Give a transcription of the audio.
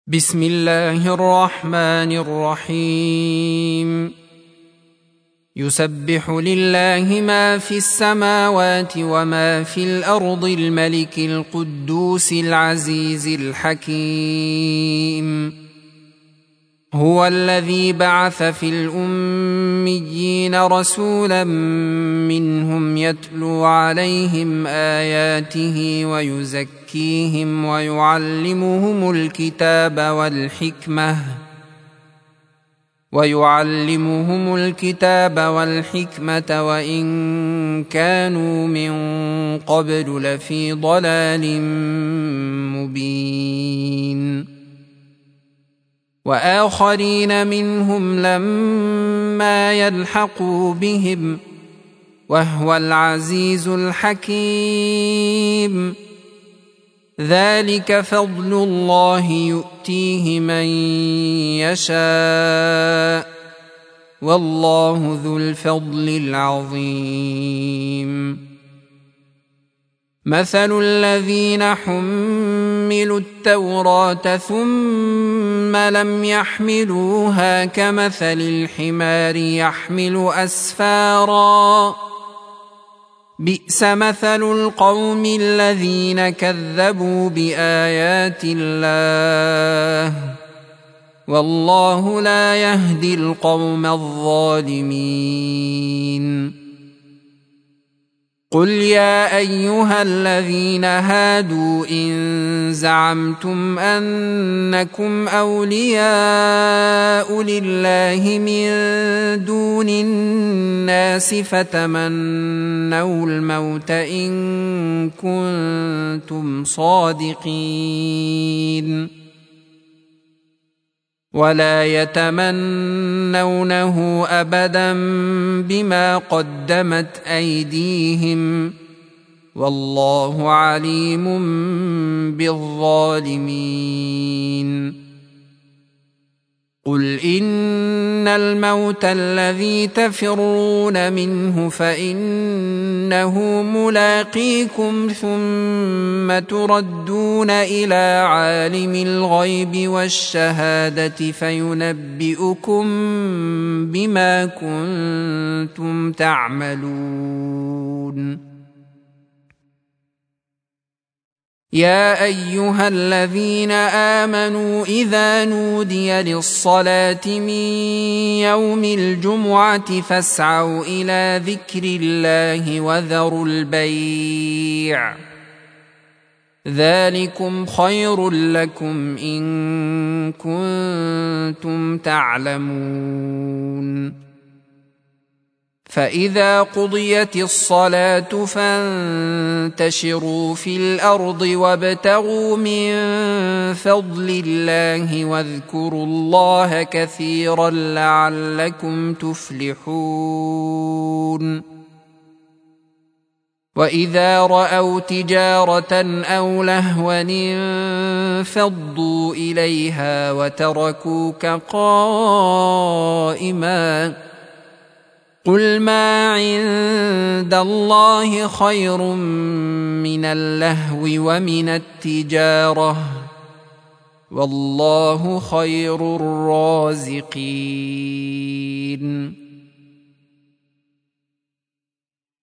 بسم الله الرحمن الرحيم. يسبح لله ما في السماوات وما في الأرض الملك القدوس العزيز الحكيم. هو الذي بعث في الأميين رسولا منهم يتلو عليهم آياته ويزكيهم ويعلمهم الكتاب والحكمة وإن كانوا من قبل لفي ضلال مبين. وآخرين منهم لما يلحقوا بهم وهو العزيز الحكيم. ذلك فضل الله يؤتيه من يشاء والله ذو الفضل العظيم. مثل الذين حملوا التوراة ثم لم يحملوها كمثل الحمار يحمل أسفارا بئس مثل القوم الذين كذبوا بآيات الله والله لا يهدي القوم الظالمين. قل يا أيها الذين هادوا إن زعمتم أنكم أولياء لله من دون الناس فتمنوا الموت إن كنتم صادقين ولا يتمنونه أبدا بما قدمت أيديهم والله عليم بالظالمين. قل إن الموت الذي تفرون منه فإنه ملاقيكم ثم تردون إلى عالم الغيب والشهادة فينبئكم بما كنتم تعملون. يا أيها الذين آمنوا إذا نودي للصلاة من يوم الجمعة فاسعوا إلى ذكر الله وذروا البيع ذلكم خير لكم إن كنتم تعلمون. فإذا قضيت الصلاة فانتشروا في الأرض وابتغوا من فضل الله واذكروا الله كثيرا لعلكم تفلحون. وإذا رأوا تجارة أو لهوا انفضوا إليها وتركوك قائما قل ما عند الله خير من اللهو ومن التجارة والله خير الرازقين.